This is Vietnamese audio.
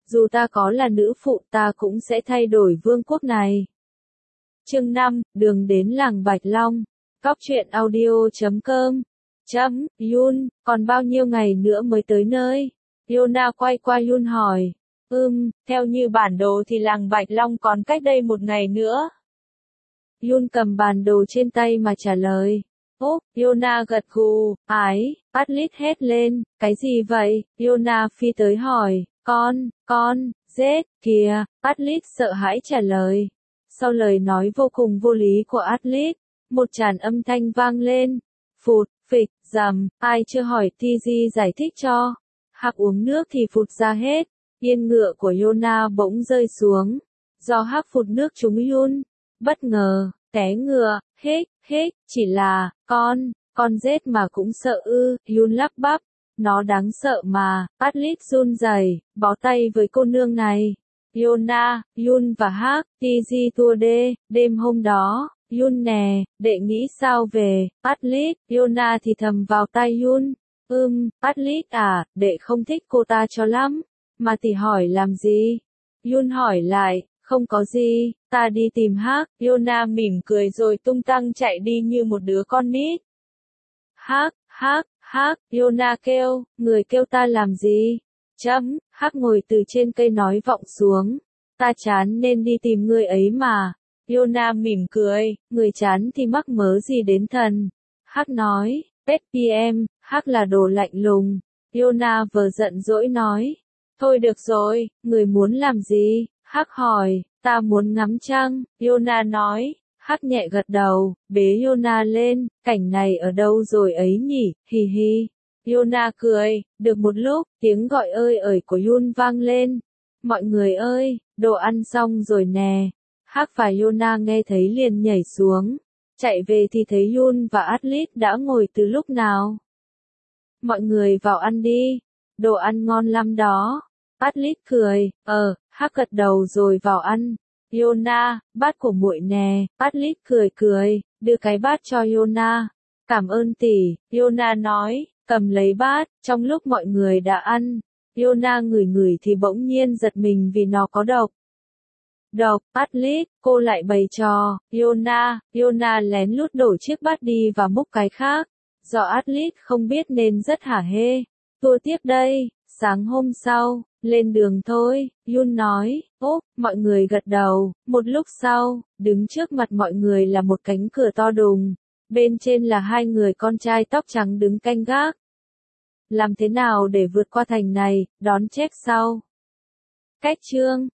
dù ta có là nữ phụ ta cũng sẽ thay đổi vương quốc này. Chương 5, đường đến làng Bạch Long. Cóc truyện audio.com. Yun, còn bao nhiêu ngày nữa mới tới nơi? Yona quay qua Yun hỏi. Theo như bản đồ thì làng Bạch Long còn cách đây 1 ngày nữa. Yun cầm bản đồ trên tay mà trả lời. Yona gật gù, Atlit hét lên, cái gì vậy? Yona phi tới hỏi, con, giết, kìa, Atlit sợ hãi trả lời. Sau lời nói vô cùng vô lý của Atlit, một tràng âm thanh vang lên. Phụt, phịch, rầm, ai chưa hỏi Tiji giải thích cho. Hắc uống nước thì phụt ra hết. Yên ngựa của Yona bỗng rơi xuống. Do Hắc phụt nước trúng Yun. Bất ngờ, té ngựa, hếch, chỉ là, con rết mà cũng sợ ư, Yun lắp bắp. Nó đáng sợ mà, Atlit run rẩy, bó tay với cô nương này. Yona, Yun và Hắc, Tiji tua đêm hôm đó. Yun nè, đệ nghĩ sao về, Atlit, Yona thì thầm vào tai Yun. Atlit à, đệ không thích cô ta cho lắm. Mà tỷ hỏi làm gì? Yun hỏi lại, không có gì, ta đi tìm Hắc. Yona mỉm cười rồi tung tăng chạy đi như một đứa con nít. Hắc, Yona kêu, người kêu ta làm gì? Hắc ngồi từ trên cây nói vọng xuống. Ta chán nên đi tìm người ấy mà. Yona mỉm cười, người chán thì mắc mớ gì đến thần. Hắc nói, PPM, Hắc là đồ lạnh lùng. Yona vờ giận dỗi nói. Thôi được rồi, người muốn làm gì? Hắc hỏi, ta muốn ngắm trăng. Yona nói. Hắc nhẹ gật đầu, bế Yona lên, cảnh này ở đâu rồi ấy nhỉ, hì hì. Yona cười, được một lúc, tiếng gọi ơi ơi của Yun vang lên. Mọi người ơi, đồ ăn xong rồi nè. Hắc và Yona nghe thấy liền nhảy xuống. Chạy về thì thấy Yun và Atlit đã ngồi từ lúc nào. Mọi người vào ăn đi. Đồ ăn ngon lắm đó. Atlit cười, Hắc gật đầu rồi vào ăn. Yona, bát của muội nè. Atlit cười, đưa cái bát cho Yona. Cảm ơn tỷ, Yona nói, cầm lấy bát. Trong lúc mọi người đã ăn, Yona ngửi thì bỗng nhiên giật mình vì nó có độc. Atlit, cô lại bày trò. Yona lén lút đổ chiếc bát đi và múc cái khác. Do Atlit không biết nên rất hả hê. Tua tiếp đây, sáng hôm sau, lên đường thôi, Yun nói. Mọi người gật đầu. Một lúc sau, đứng trước mặt mọi người là một cánh cửa to đùng. Bên trên là 2 người con trai tóc trắng đứng canh gác. Làm thế nào để vượt qua thành này, đón check sau? Cách chương